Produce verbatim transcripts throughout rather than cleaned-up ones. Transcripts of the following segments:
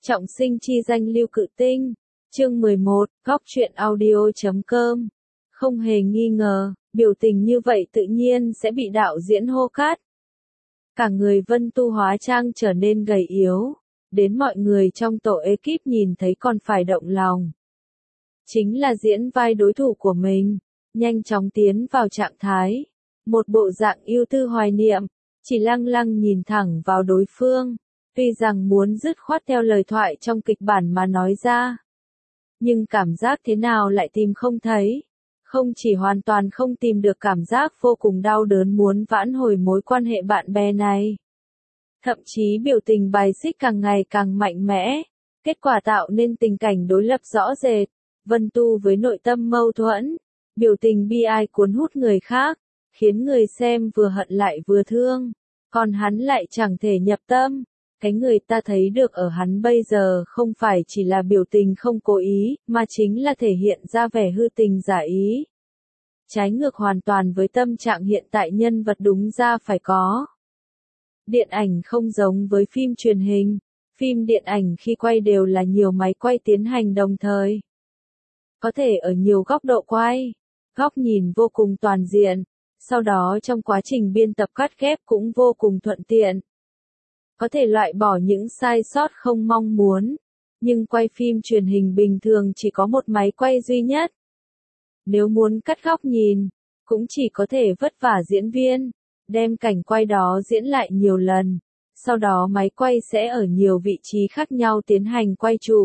Trọng sinh chi danh Lưu Cự Tinh. Chương mười một, góc truyện audio chấm com. Không hề nghi ngờ, biểu tình như vậy tự nhiên sẽ bị đạo diễn hô cắt. Cả người Vân Tu hóa trang trở nên gầy yếu, đến mọi người trong tổ ekip nhìn thấy còn phải động lòng. Chính là diễn vai đối thủ của mình, nhanh chóng tiến vào trạng thái. Một bộ dạng ưu tư hoài niệm, chỉ lăng lăng nhìn thẳng vào đối phương. Tuy rằng muốn dứt khoát theo lời thoại trong kịch bản mà nói ra, nhưng cảm giác thế nào lại tìm không thấy. Không chỉ hoàn toàn không tìm được cảm giác vô cùng đau đớn muốn vãn hồi mối quan hệ bạn bè này. Thậm chí biểu tình bài xích càng ngày càng mạnh mẽ, kết quả tạo nên tình cảnh đối lập rõ rệt. Vân Tu với nội tâm mâu thuẫn, biểu tình bi ai cuốn hút người khác, khiến người xem vừa hận lại vừa thương, còn hắn lại chẳng thể nhập tâm. Cái người ta thấy được ở hắn bây giờ không phải chỉ là biểu tình không cố ý, mà chính là thể hiện ra vẻ hư tình giả ý. Trái ngược hoàn toàn với tâm trạng hiện tại nhân vật đúng ra phải có. Điện ảnh không giống với phim truyền hình, phim điện ảnh khi quay đều là nhiều máy quay tiến hành đồng thời. Có thể ở nhiều góc độ quay, góc nhìn vô cùng toàn diện, sau đó trong quá trình biên tập cắt ghép cũng vô cùng thuận tiện. Có thể loại bỏ những sai sót không mong muốn, nhưng quay phim truyền hình bình thường chỉ có một máy quay duy nhất. Nếu muốn cắt góc nhìn, cũng chỉ có thể vất vả diễn viên, đem cảnh quay đó diễn lại nhiều lần, sau đó máy quay sẽ ở nhiều vị trí khác nhau tiến hành quay chụp.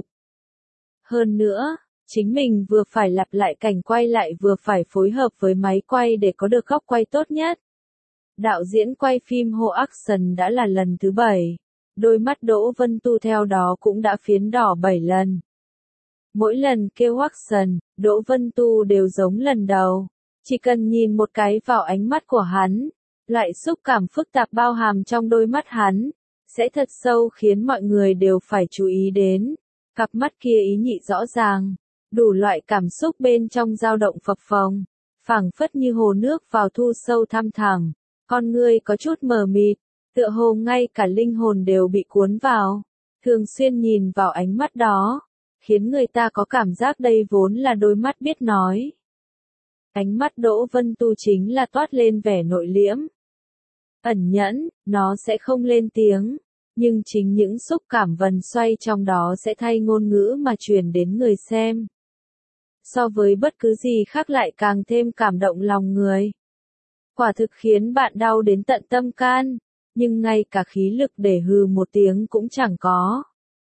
Hơn nữa, chính mình vừa phải lặp lại cảnh quay lại vừa phải phối hợp với máy quay để có được góc quay tốt nhất. Đạo diễn quay phim Ho Action đã là lần thứ bảy, đôi mắt Đỗ Vân Tu theo đó cũng đã phiến đỏ bảy lần. Mỗi lần kêu Action, Đỗ Vân Tu đều giống lần đầu, chỉ cần nhìn một cái vào ánh mắt của hắn, loại xúc cảm phức tạp bao hàm trong đôi mắt hắn, sẽ thật sâu khiến mọi người đều phải chú ý đến. Cặp mắt kia ý nhị rõ ràng, đủ loại cảm xúc bên trong dao động phập phồng, phảng phất như hồ nước vào thu sâu thăm thẳm. Con người có chút mờ mịt, tựa hồ ngay cả linh hồn đều bị cuốn vào, thường xuyên nhìn vào ánh mắt đó, khiến người ta có cảm giác đây vốn là đôi mắt biết nói. Ánh mắt Đỗ Vân Tu chính là toát lên vẻ nội liễm, ẩn nhẫn, nó sẽ không lên tiếng, nhưng chính những xúc cảm vần xoay trong đó sẽ thay ngôn ngữ mà truyền đến người xem. So với bất cứ gì khác lại càng thêm cảm động lòng người. Quả thực khiến bạn đau đến tận tâm can, nhưng ngay cả khí lực để hừ một tiếng cũng chẳng có.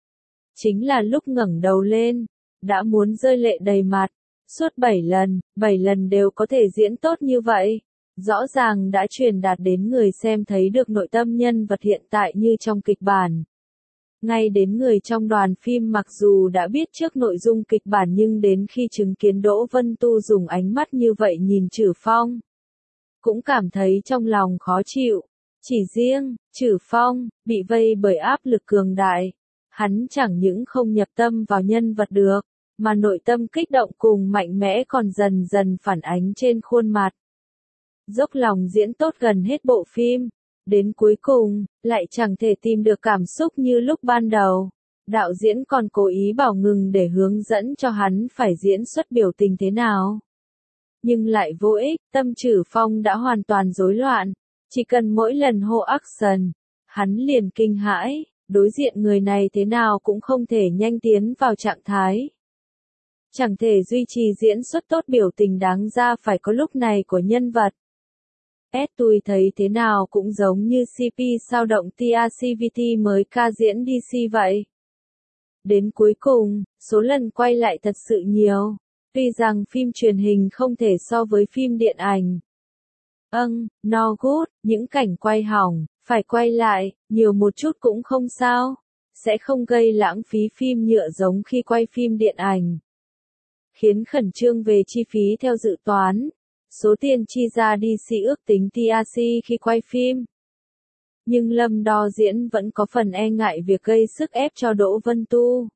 Chính là lúc ngẩng đầu lên, đã muốn rơi lệ đầy mặt, suốt bảy lần, bảy lần đều có thể diễn tốt như vậy. Rõ ràng đã truyền đạt đến người xem thấy được nội tâm nhân vật hiện tại như trong kịch bản. Ngay đến người trong đoàn phim mặc dù đã biết trước nội dung kịch bản nhưng đến khi chứng kiến Đỗ Vân Tu dùng ánh mắt như vậy nhìn Trử Phong, cũng cảm thấy trong lòng khó chịu. Chỉ riêng, Trử Phong, bị vây bởi áp lực cường đại. Hắn chẳng những không nhập tâm vào nhân vật được, mà nội tâm kích động cùng mạnh mẽ còn dần dần phản ánh trên khuôn mặt. Dốc lòng diễn tốt gần hết bộ phim, đến cuối cùng, lại chẳng thể tìm được cảm xúc như lúc ban đầu. Đạo diễn còn cố ý bảo ngừng để hướng dẫn cho hắn phải diễn xuất biểu tình thế nào. Nhưng lại vô ích, tâm Trử Phong đã hoàn toàn rối loạn, chỉ cần mỗi lần hô action, hắn liền kinh hãi, đối diện người này thế nào cũng không thể nhanh tiến vào trạng thái. Chẳng thể duy trì diễn xuất tốt biểu tình đáng ra phải có lúc này của nhân vật. S tôi thấy thế nào cũng giống như xê pê sao động Tia xê vê tê mới ca diễn đê xê vậy. Đến cuối cùng, số lần quay lại thật sự nhiều. Tuy rằng phim truyền hình không thể so với phim điện ảnh. Âng, no good, những cảnh quay hỏng, phải quay lại, nhiều một chút cũng không sao. Sẽ không gây lãng phí phim nhựa giống khi quay phim điện ảnh. Khiến khẩn trương về chi phí theo dự toán. Số tiền chi ra đê xê ước tính Tia xê khi quay phim. Nhưng Lâm Đo Diễn vẫn có phần e ngại việc gây sức ép cho Đỗ Vân Tu.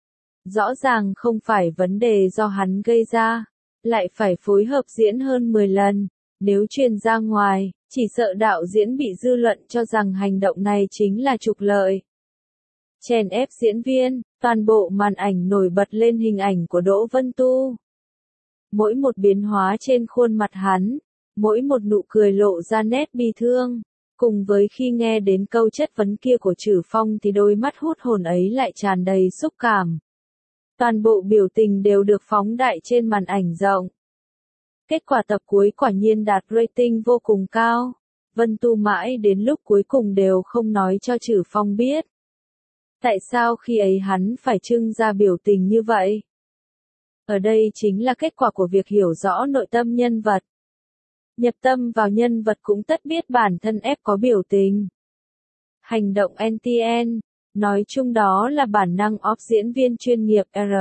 Rõ ràng không phải vấn đề do hắn gây ra, lại phải phối hợp diễn hơn mười lần, nếu truyền ra ngoài, chỉ sợ đạo diễn bị dư luận cho rằng hành động này chính là trục lợi. chèn ép diễn viên, toàn bộ màn ảnh nổi bật lên hình ảnh của Đỗ Vân Tu. Mỗi một biến hóa trên khuôn mặt hắn, mỗi một nụ cười lộ ra nét bi thương, cùng với khi nghe đến câu chất vấn kia của Trử Phong thì đôi mắt hút hồn ấy lại tràn đầy xúc cảm. Toàn bộ biểu tình đều được phóng đại trên màn ảnh rộng. Kết quả tập cuối quả nhiên đạt rating vô cùng cao. Vân Tu mãi đến lúc cuối cùng đều không nói cho Trử Phong biết. Tại sao khi ấy hắn phải trưng ra biểu tình như vậy? Ở đây chính là kết quả của việc hiểu rõ nội tâm nhân vật. Nhập tâm vào nhân vật cũng tất biết bản thân ép có biểu tình. Hành động en tê en, nói chung đó là bản năng of diễn viên chuyên nghiệp R.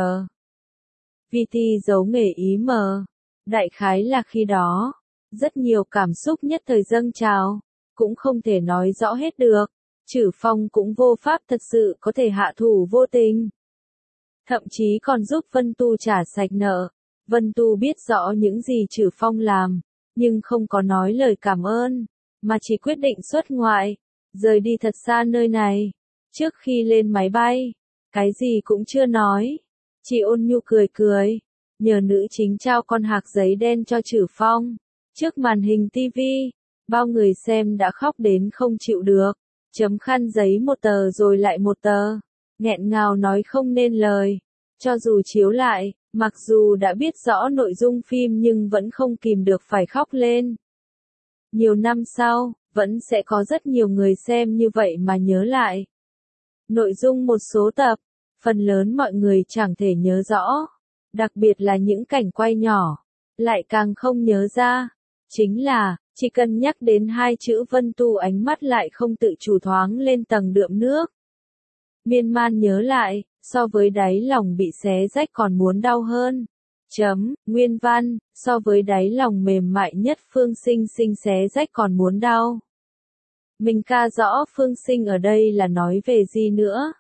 vê tê giấu nghề ý M. Đại khái là khi đó, rất nhiều cảm xúc nhất thời dâng trào, cũng không thể nói rõ hết được. Trử Phong cũng vô pháp thật sự có thể hạ thủ vô tình. Thậm chí còn giúp Vân Tu trả sạch nợ. Vân Tu biết rõ những gì Trử Phong làm, nhưng không có nói lời cảm ơn, mà chỉ quyết định xuất ngoại, rời đi thật xa nơi này. Trước khi lên máy bay, cái gì cũng chưa nói, chỉ ôn nhu cười cười, nhờ nữ chính trao con hạc giấy đen cho Trử Phong. Trước màn hình ti vi, bao người xem đã khóc đến không chịu được, chấm khăn giấy một tờ rồi lại một tờ, nghẹn ngào nói không nên lời. Cho dù chiếu lại, mặc dù đã biết rõ nội dung phim nhưng vẫn không kìm được phải khóc lên. Nhiều năm sau, vẫn sẽ có rất nhiều người xem như vậy mà nhớ lại. Nội dung một số tập, phần lớn mọi người chẳng thể nhớ rõ, đặc biệt là những cảnh quay nhỏ, lại càng không nhớ ra. Chính là, chỉ cần nhắc đến hai chữ Vân Tu ánh mắt lại không tự chủ thoáng lên tầng đượm nước. Miên man nhớ lại, so với đáy lòng bị xé rách còn muốn đau hơn. Chấm, nguyên văn, so với đáy lòng mềm mại nhất Phương Sinh Sinh xé rách còn muốn đau. Mình ca rõ Phương Sinh ở đây là nói về gì nữa.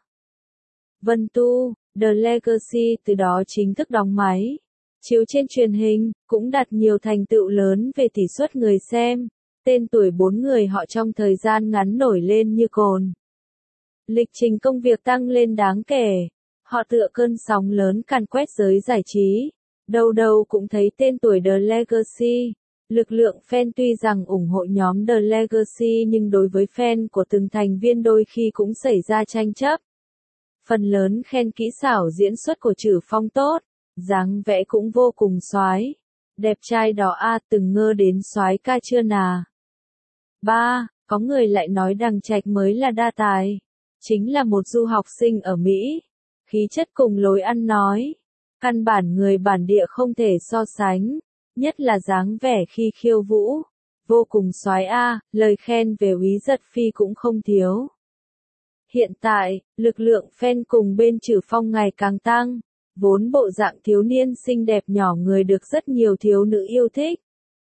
Vân Tu, The Legacy từ đó chính thức đóng máy. Chiếu trên truyền hình, cũng đạt nhiều thành tựu lớn về tỷ suất người xem. Tên tuổi bốn người họ trong thời gian ngắn nổi lên như cồn. Lịch trình công việc tăng lên đáng kể. Họ tựa cơn sóng lớn càn quét giới giải trí. Đâu đâu cũng thấy tên tuổi The Legacy. Lực lượng fan tuy rằng ủng hộ nhóm The Legacy nhưng đối với fan của từng thành viên đôi khi cũng xảy ra tranh chấp. Phần lớn khen kỹ xảo diễn xuất của Trử Phong tốt, dáng vẽ cũng vô cùng soái, đẹp trai đó a, từng ngơ đến soái ca chưa nà. ba. Có người lại nói Đằng Trạch mới là đa tài, chính là một du học sinh ở Mỹ, khí chất cùng lối ăn nói, căn bản người bản địa không thể so sánh, nhất là dáng vẻ khi khiêu vũ, vô cùng soái a, lời khen về Úy Giật Phi cũng không thiếu. Hiện tại, lực lượng fan cùng bên Trử Phong ngày càng tăng, vốn bộ dạng thiếu niên xinh đẹp nhỏ người được rất nhiều thiếu nữ yêu thích.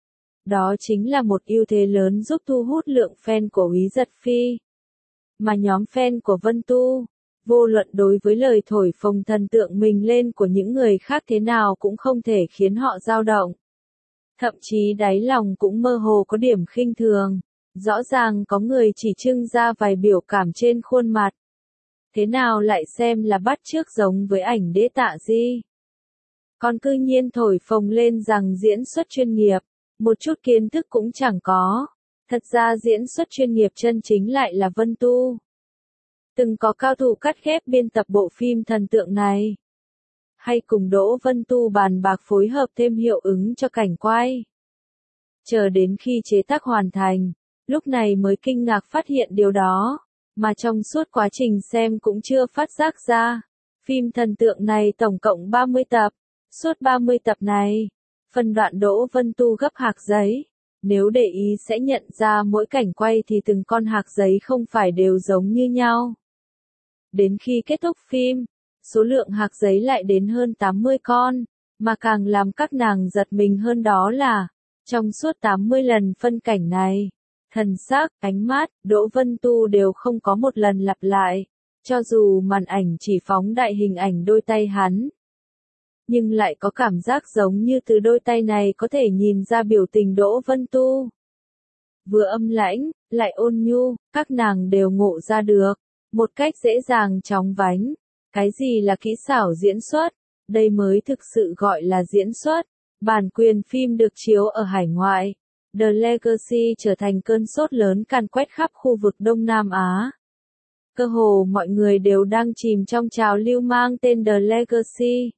Đó chính là một ưu thế lớn giúp thu hút lượng fan của Úy Giật Phi. Mà nhóm fan của Vân Tu, vô luận đối với lời thổi phồng thần tượng mình lên của những người khác thế nào cũng không thể khiến họ dao động. Thậm chí đáy lòng cũng mơ hồ có điểm khinh thường. Rõ ràng có người chỉ trưng ra vài biểu cảm trên khuôn mặt. Thế nào lại xem là bắt chước giống với ảnh đế Tạ Di. Còn cư nhiên thổi phồng lên rằng diễn xuất chuyên nghiệp, một chút kiến thức cũng chẳng có. Thật ra diễn xuất chuyên nghiệp chân chính lại là Vân Tu. Từng có cao thủ cắt ghép biên tập bộ phim thần tượng này. Hay cùng Đỗ Vân Tu bàn bạc phối hợp thêm hiệu ứng cho cảnh quay. Chờ đến khi chế tác hoàn thành, lúc này mới kinh ngạc phát hiện điều đó, mà trong suốt quá trình xem cũng chưa phát giác ra. Phim thần tượng này tổng cộng ba mươi tập, suốt ba mươi tập này, phần đoạn Đỗ Vân Tu gấp hạc giấy. Nếu để ý sẽ nhận ra mỗi cảnh quay thì từng con hạc giấy không phải đều giống như nhau. Đến khi kết thúc phim, số lượng hạc giấy lại đến hơn tám mươi con, mà càng làm các nàng giật mình hơn đó là, trong suốt tám mươi lần phân cảnh này, thần sắc, ánh mắt, Đỗ Vân Tu đều không có một lần lặp lại, cho dù màn ảnh chỉ phóng đại hình ảnh đôi tay hắn. Nhưng lại có cảm giác giống như từ đôi tay này có thể nhìn ra biểu tình Đỗ Vân Tu. Vừa âm lãnh, lại ôn nhu, các nàng đều ngộ ra được. Một cách dễ dàng chóng vánh. Cái gì là kỹ xảo diễn xuất? Đây mới thực sự gọi là diễn xuất. Bản quyền phim được chiếu ở hải ngoại. The Legacy trở thành cơn sốt lớn càn quét khắp khu vực Đông Nam Á. Cơ hồ mọi người đều đang chìm trong trào lưu mang tên The Legacy.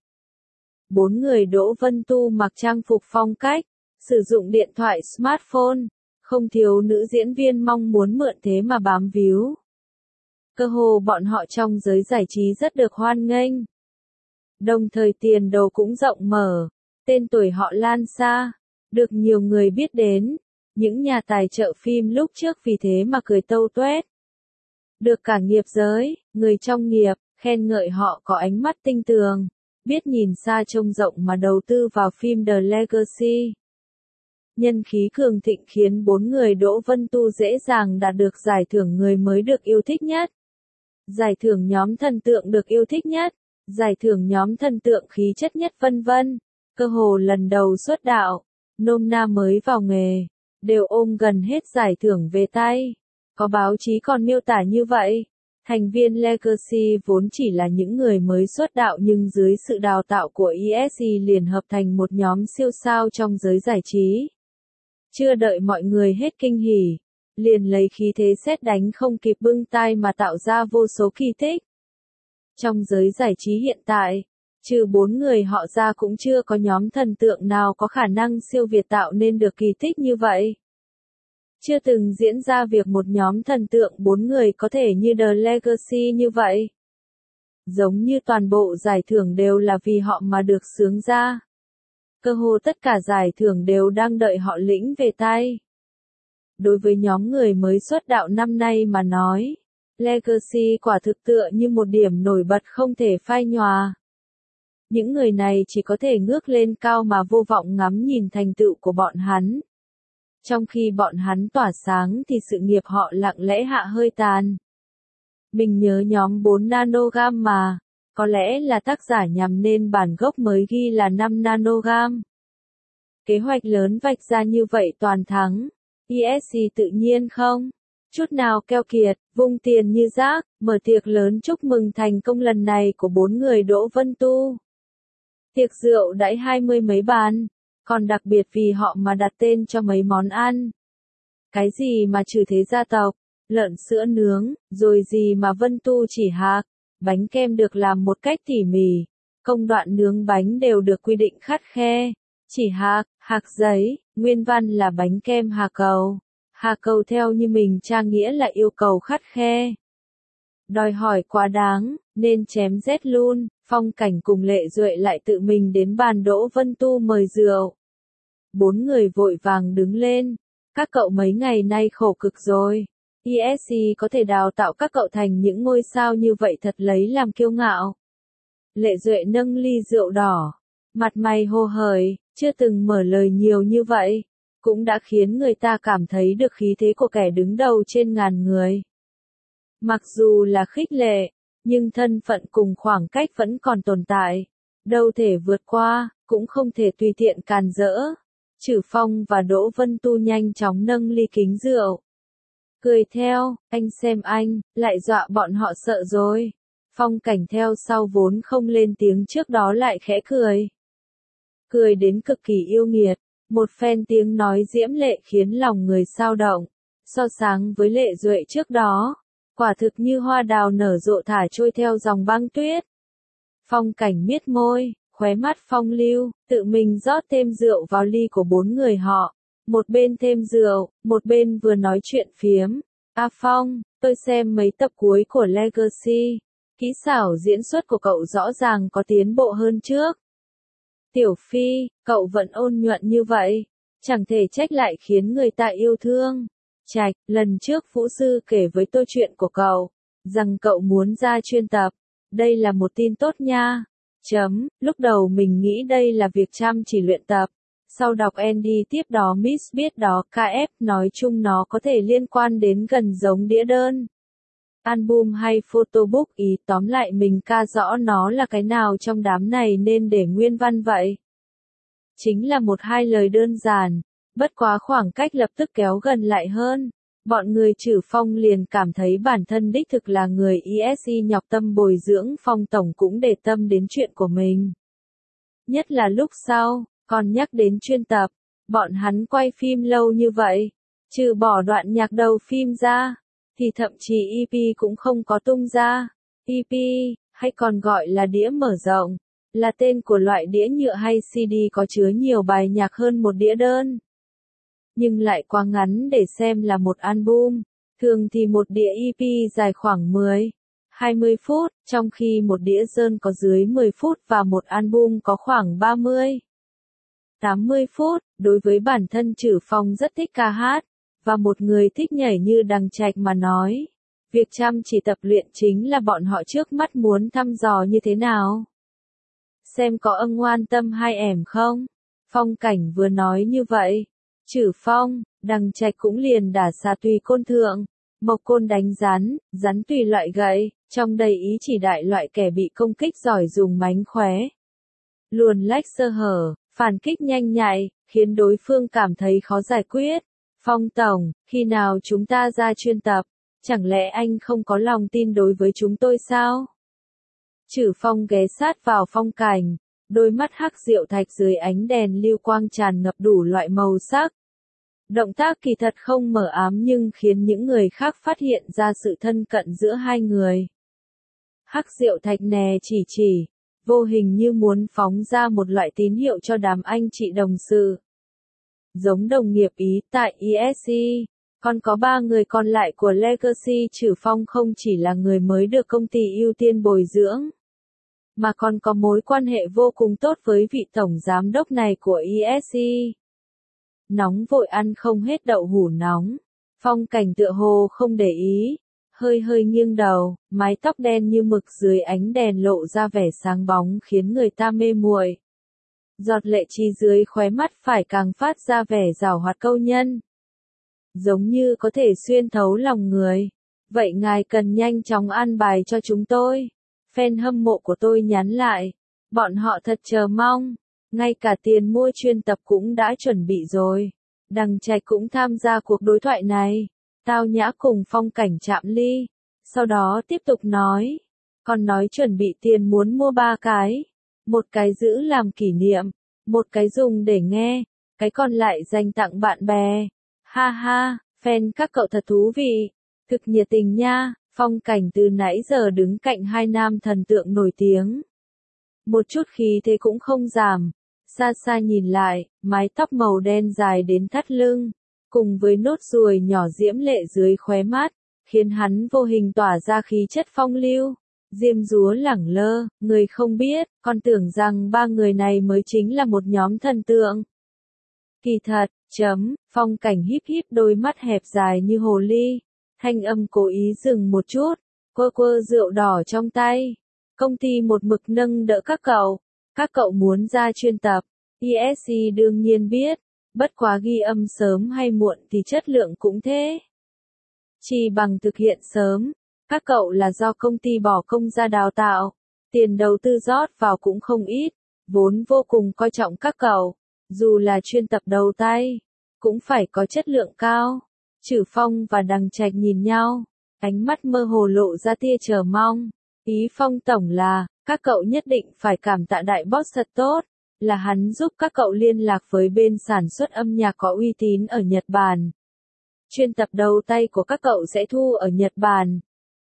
Bốn người Đỗ Vân Tu mặc trang phục phong cách, sử dụng điện thoại smartphone, không thiếu nữ diễn viên mong muốn mượn thế mà bám víu. Cơ hồ bọn họ trong giới giải trí rất được hoan nghênh. Đồng thời tiền đồ cũng rộng mở, tên tuổi họ lan xa, được nhiều người biết đến. Những nhà tài trợ phim lúc trước vì thế mà cười tâu tuét. Được cả nghiệp giới, người trong nghiệp, khen ngợi họ có ánh mắt tinh tường, biết nhìn xa trông rộng mà đầu tư vào phim The Legacy. Nhân khí cường thịnh khiến bốn người Đỗ Vân Tu dễ dàng đạt được giải thưởng người mới được yêu thích nhất, giải thưởng nhóm thần tượng được yêu thích nhất, giải thưởng nhóm thần tượng khí chất nhất vân vân. Cơ hồ lần đầu xuất đạo, nôm na mới vào nghề, đều ôm gần hết giải thưởng về tay. Có báo chí còn miêu tả như vậy. Thành viên Legacy vốn chỉ là những người mới xuất đạo nhưng dưới sự đào tạo của e ét e liền hợp thành một nhóm siêu sao trong giới giải trí. Chưa đợi mọi người hết kinh hỉ, liền lấy khí thế sét đánh không kịp bưng tai mà tạo ra vô số kỳ tích. Trong giới giải trí hiện tại, trừ bốn người họ ra cũng chưa có nhóm thần tượng nào có khả năng siêu việt tạo nên được kỳ tích như vậy. Chưa từng diễn ra việc một nhóm thần tượng bốn người có thể như The Legacy như vậy. Giống như toàn bộ giải thưởng đều là vì họ mà được xướng ra. Cơ hồ tất cả giải thưởng đều đang đợi họ lĩnh về tay. Đối với nhóm người mới xuất đạo năm nay mà nói, Legacy quả thực tựa như một điểm nổi bật không thể phai nhòa. Những người này chỉ có thể ngước lên cao mà vô vọng ngắm nhìn thành tựu của bọn hắn. Trong khi bọn hắn tỏa sáng thì sự nghiệp họ lặng lẽ hạ hơi tàn. Mình nhớ nhóm bốn nanogam mà, có lẽ là tác giả nhằm nên bản gốc mới ghi là năm nanogam. Kế hoạch lớn vạch ra như vậy toàn thắng, e ét e tự nhiên không chút nào keo kiệt, vung tiền như rác, mở tiệc lớn chúc mừng thành công lần này của bốn người Đỗ Vân Tu. Tiệc rượu đãi hai mươi mấy bàn, còn đặc biệt vì họ mà đặt tên cho mấy món ăn. Cái gì mà trừ thế gia tộc, lợn sữa nướng, rồi gì mà Vân Tu chỉ hạc, bánh kem được làm một cách tỉ mỉ, công đoạn nướng bánh đều được quy định khắt khe. Chỉ hạc, hạc giấy, nguyên văn là bánh kem hà cầu. Hà cầu theo như mình tra nghĩa là yêu cầu khắt khe. Đòi hỏi quá đáng, nên chém rét luôn. Phong Cảnh cùng Lệ Duệ lại tự mình đến bàn Đỗ Vân Tu mời rượu. Bốn người vội vàng đứng lên. Các cậu mấy ngày nay khổ cực rồi. e ét e có thể đào tạo các cậu thành những ngôi sao như vậy thật lấy làm kiêu ngạo. Lệ Duệ nâng ly rượu đỏ. Mặt mày hồ hởi, chưa từng mở lời nhiều như vậy. Cũng đã khiến người ta cảm thấy được khí thế của kẻ đứng đầu trên ngàn người. Mặc dù là khích lệ, nhưng thân phận cùng khoảng cách vẫn còn tồn tại. Đâu thể vượt qua, cũng không thể tùy tiện càn rỡ. Trử Phong và Đỗ Vân Tu nhanh chóng nâng ly kính rượu. Cười theo, anh xem anh, lại dọa bọn họ sợ rồi. Phong Cảnh theo sau vốn không lên tiếng trước đó lại khẽ cười. Cười đến cực kỳ yêu nghiệt, một phen tiếng nói diễm lệ khiến lòng người xao động. So sánh với Lệ Duệ trước đó, quả thực như hoa đào nở rộ thả trôi theo dòng băng tuyết. Phong Cảnh miết môi, khóe mắt phong lưu, tự mình rót thêm rượu vào ly của bốn người họ. Một bên thêm rượu, một bên vừa nói chuyện phiếm. A Phong, tôi xem mấy tập cuối của Legacy. Kỹ xảo diễn xuất của cậu rõ ràng có tiến bộ hơn trước. Tiểu Phi, cậu vẫn ôn nhuận như vậy. Chẳng thể trách lại khiến người ta yêu thương. Trạch, lần trước Vũ Sư kể với tôi chuyện của cậu, rằng cậu muốn ra chuyên tập. Đây là một tin tốt nha. Chấm, lúc đầu mình nghĩ đây là việc chăm chỉ luyện tập. Sau đọc Andy tiếp đó Miss biết đó ca ép nói chung nó có thể liên quan đến gần giống đĩa đơn. Album hay photobook ý tóm lại mình ca rõ nó là cái nào trong đám này nên để nguyên văn vậy. Chính là một hai lời đơn giản, bất quá khoảng cách lập tức kéo gần lại hơn. Bọn người Trử Phong liền cảm thấy bản thân đích thực là người i ét i nhọc tâm bồi dưỡng, Phong tổng cũng để tâm đến chuyện của mình. Nhất là lúc sau, còn nhắc đến chuyên tập, bọn hắn quay phim lâu như vậy, trừ bỏ đoạn nhạc đầu phim ra, thì thậm chí e pê cũng không có tung ra. e pê, hay còn gọi là đĩa mở rộng, là tên của loại đĩa nhựa hay xê đê có chứa nhiều bài nhạc hơn một đĩa đơn. Nhưng lại quá ngắn để xem là một album, thường thì một đĩa e pê dài khoảng mười, hai mươi phút, trong khi một đĩa đơn có dưới mười phút và một album có khoảng ba mươi, tám mươi phút. Đối với bản thân Trử Phong rất thích ca hát, và một người thích nhảy như Đằng Trạch mà nói, việc chăm chỉ tập luyện chính là bọn họ trước mắt muốn thăm dò như thế nào. Xem có ân ngoan tâm hai ẻm không? Phong Cảnh vừa nói như vậy, Trử Phong, Đằng Trạch cũng liền đả xà tùy côn thượng, mộc côn đánh rắn, rắn tùy loại gậy, trong đầy ý chỉ đại loại kẻ bị công kích giỏi dùng mánh khóe. Luồn lách sơ hở, phản kích nhanh nhạy, khiến đối phương cảm thấy khó giải quyết. Phong tổng, khi nào chúng ta ra chuyên tập, chẳng lẽ anh không có lòng tin đối với chúng tôi sao? Trử Phong ghé sát vào Phong Cảnh, đôi mắt hắc diệu thạch dưới ánh đèn lưu quang tràn ngập đủ loại màu sắc. Động tác kỳ thật không mờ ám nhưng khiến những người khác phát hiện ra sự thân cận giữa hai người. Hắc diệu thạch nè chỉ chỉ, vô hình như muốn phóng ra một loại tín hiệu cho đám anh chị đồng sự. Giống đồng nghiệp ý tại i ét i, còn có ba người còn lại của Legacy Trử Phong không chỉ là người mới được công ty ưu tiên bồi dưỡng, mà còn có mối quan hệ vô cùng tốt với vị tổng giám đốc này của i ét i. Nóng vội ăn không hết đậu hũ nóng, Phong Cảnh tựa hồ không để ý, hơi hơi nghiêng đầu, mái tóc đen như mực dưới ánh đèn lộ ra vẻ sáng bóng khiến người ta mê muội. Giọt lệ chi dưới khóe mắt phải càng phát ra vẻ giảo hoạt câu nhân. Giống như có thể xuyên thấu lòng người. Vậy ngài cần nhanh chóng an bài cho chúng tôi. Fan hâm mộ của tôi nhắn lại. Bọn họ thật chờ mong. Ngay cả tiền mua chuyên tập cũng đã chuẩn bị rồi. Đằng Trạch cũng tham gia cuộc đối thoại này. Tao Nhã cùng Phong Cảnh chạm ly. Sau đó tiếp tục nói. Còn nói chuẩn bị tiền muốn mua ba cái. Một cái giữ làm kỷ niệm. Một cái dùng để nghe. Cái còn lại dành tặng bạn bè. Ha ha, fan các cậu thật thú vị. Thực nhiệt tình nha. Phong Cảnh từ nãy giờ đứng cạnh hai nam thần tượng nổi tiếng. Một chút khí thế cũng không giảm. Xa xa nhìn lại, mái tóc màu đen dài đến thắt lưng, cùng với nốt ruồi nhỏ diễm lệ dưới khóe mắt, khiến hắn vô hình tỏa ra khí chất phong lưu. Diêm Dúa lẳng lơ, người không biết, còn tưởng rằng ba người này mới chính là một nhóm thần tượng. Kỳ thật, chấm, Phong Cảnh híp híp đôi mắt hẹp dài như hồ ly, thanh âm cố ý dừng một chút, quơ quơ rượu đỏ trong tay. Công ty một mực nâng đỡ các cậu, các cậu muốn ra chuyên tập, i ét i đương nhiên biết, bất quá ghi âm sớm hay muộn thì chất lượng cũng thế. Chỉ bằng thực hiện sớm, các cậu là do công ty bỏ công ra đào tạo, tiền đầu tư rót vào cũng không ít, vốn vô cùng coi trọng các cậu, dù là chuyên tập đầu tay, cũng phải có chất lượng cao. Trử Phong và Đằng Trạch nhìn nhau, ánh mắt mơ hồ lộ ra tia chờ mong. Ý Phong tổng là, các cậu nhất định phải cảm tạ đại boss thật tốt, là hắn giúp các cậu liên lạc với bên sản xuất âm nhạc có uy tín ở Nhật Bản. Chuyên tập đầu tay của các cậu sẽ thu ở Nhật Bản.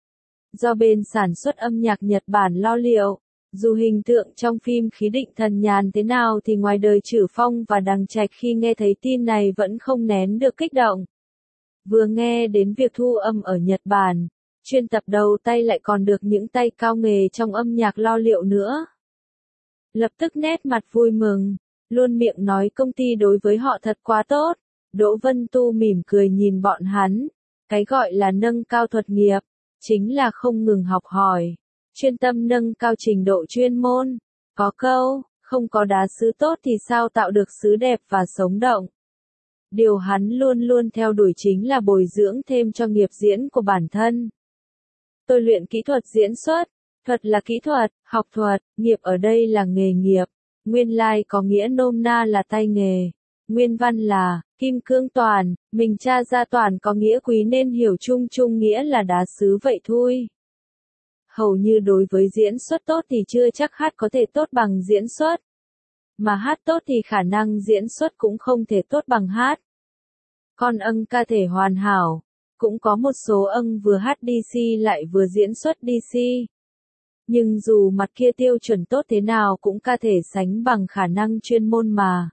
Do bên sản xuất âm nhạc Nhật Bản lo liệu, dù hình tượng trong phim Khí Định Thần Nhàn thế nào thì ngoài đời Trử Phong và Đằng Trạch khi nghe thấy tin này vẫn không nén được kích động. Vừa nghe đến việc thu âm ở Nhật Bản, chuyên tập đầu tay lại còn được những tay cao nghề trong âm nhạc lo liệu nữa. Lập tức nét mặt vui mừng, luôn miệng nói công ty đối với họ thật quá tốt. Đỗ Vân Tu mỉm cười nhìn bọn hắn, cái gọi là nâng cao thuật nghiệp, chính là không ngừng học hỏi, chuyên tâm nâng cao trình độ chuyên môn. Có câu, không có đá sứ tốt thì sao tạo được sứ đẹp và sống động. Điều hắn luôn luôn theo đuổi chính là bồi dưỡng thêm cho nghiệp diễn của bản thân. Tôi luyện kỹ thuật diễn xuất, thuật là kỹ thuật, học thuật, nghiệp ở đây là nghề nghiệp, nguyên lai có nghĩa nôm na là tay nghề. Nguyên văn là, Kim Cương Toàn, mình tra ra Toàn có nghĩa quý nên hiểu chung chung nghĩa là đá sứ vậy thôi. Hầu như đối với diễn xuất tốt thì chưa chắc hát có thể tốt bằng diễn xuất. Mà hát tốt thì khả năng diễn xuất cũng không thể tốt bằng hát. Con âng ca thể hoàn hảo, cũng có một số âng vừa hát đê xê lại vừa diễn xuất đê xê. Nhưng dù mặt kia tiêu chuẩn tốt thế nào cũng ca thể sánh bằng khả năng chuyên môn mà.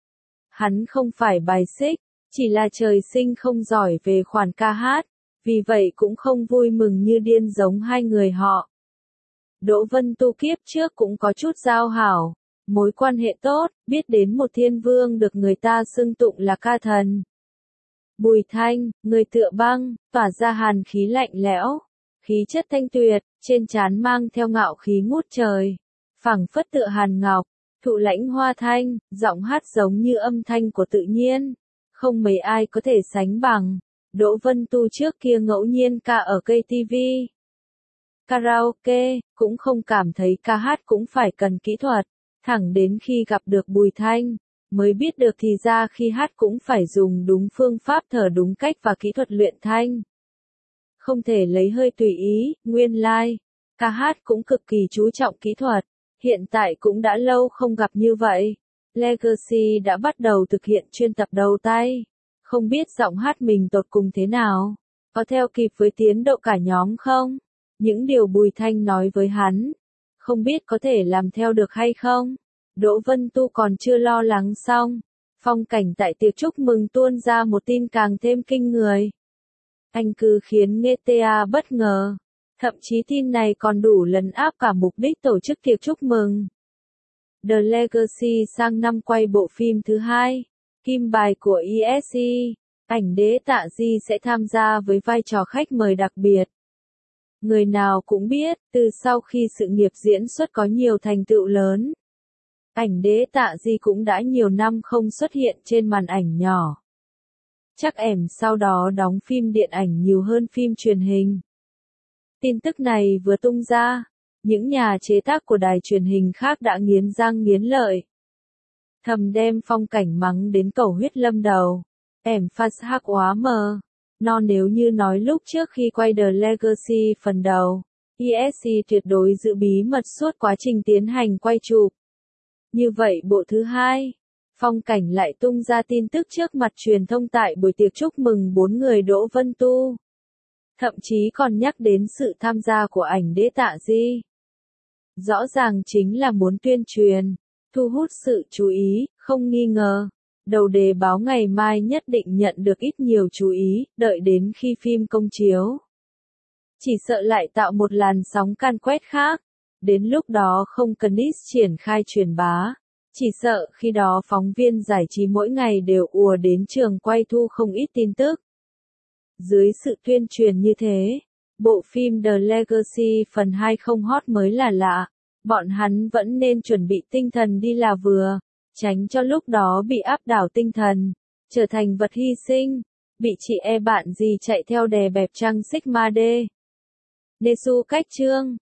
Hắn không phải bài xích, chỉ là trời sinh không giỏi về khoản ca hát, vì vậy cũng không vui mừng như điên giống hai người họ. Đỗ Vân Tu kiếp trước cũng có chút giao hảo, mối quan hệ tốt, biết đến một thiên vương được người ta xưng tụng là ca thần. Bùi Thanh, người tựa băng, tỏa ra hàn khí lạnh lẽo, khí chất thanh tuyệt, trên trán mang theo ngạo khí ngút trời, phảng phất tựa hàn ngọc, thụ lãnh hoa thanh, giọng hát giống như âm thanh của tự nhiên, không mấy ai có thể sánh bằng. Đỗ Vân Tu trước kia ngẫu nhiên ca ở cây ti vi, karaoke, cũng không cảm thấy ca hát cũng phải cần kỹ thuật, thẳng đến khi gặp được Bùi Thanh, mới biết được thì ra khi hát cũng phải dùng đúng phương pháp thở đúng cách và kỹ thuật luyện thanh. Không thể lấy hơi tùy ý, nguyên lai, like. Ca hát cũng cực kỳ chú trọng kỹ thuật, hiện tại cũng đã lâu không gặp như vậy. Legacy đã bắt đầu thực hiện chuyên tập đầu tay, không biết giọng hát mình tột cùng thế nào, có theo kịp với tiến độ cả nhóm không? Những điều Bùi Thanh nói với hắn, không biết có thể làm theo được hay không? Đỗ Vân Tu còn chưa lo lắng xong, phong cảnh tại tiệc chúc mừng tuôn ra một tin càng thêm kinh người. Anh cứ khiến nghe tê a bất ngờ, thậm chí tin này còn đủ lấn áp cả mục đích tổ chức tiệc chúc mừng. The Legacy sang năm quay bộ phim thứ hai, Kim Bài của e ét xê, ảnh đế Tạ Di sẽ tham gia với vai trò khách mời đặc biệt. Người nào cũng biết, từ sau khi sự nghiệp diễn xuất có nhiều thành tựu lớn, ảnh đế Tạ Di cũng đã nhiều năm không xuất hiện trên màn ảnh nhỏ. Chắc ẻm sau đó đóng phim điện ảnh nhiều hơn phim truyền hình. Tin tức này vừa tung ra, những nhà chế tác của đài truyền hình khác đã nghiến răng nghiến lợi. Thầm đem phong cảnh mắng đến cầu huyết lâm đầu. Ẻm phát hắc quá mờ. Non nếu như nói lúc trước khi quay The Legacy phần đầu, e ét xê tuyệt đối giữ bí mật suốt quá trình tiến hành quay chụp. Như vậy bộ thứ hai, phong cảnh lại tung ra tin tức trước mặt truyền thông tại buổi tiệc chúc mừng bốn người Đỗ Vân Tu. Thậm chí còn nhắc đến sự tham gia của ảnh đế Tạ Di. Rõ ràng chính là muốn tuyên truyền, thu hút sự chú ý, không nghi ngờ. Đầu đề báo ngày mai nhất định nhận được ít nhiều chú ý, đợi đến khi phim công chiếu. Chỉ sợ lại tạo một làn sóng can quét khác. Đến lúc đó không cần ít triển khai truyền bá. Chỉ sợ khi đó phóng viên giải trí mỗi ngày đều ùa đến trường quay thu không ít tin tức. Dưới sự tuyên truyền như thế, bộ phim The Legacy phần hai không hot mới là lạ. Bọn hắn vẫn nên chuẩn bị tinh thần đi là vừa, tránh cho lúc đó bị áp đảo tinh thần, trở thành vật hy sinh, bị chị e bạn gì chạy theo đè bẹp trăng Sigma D. Nesu cách chương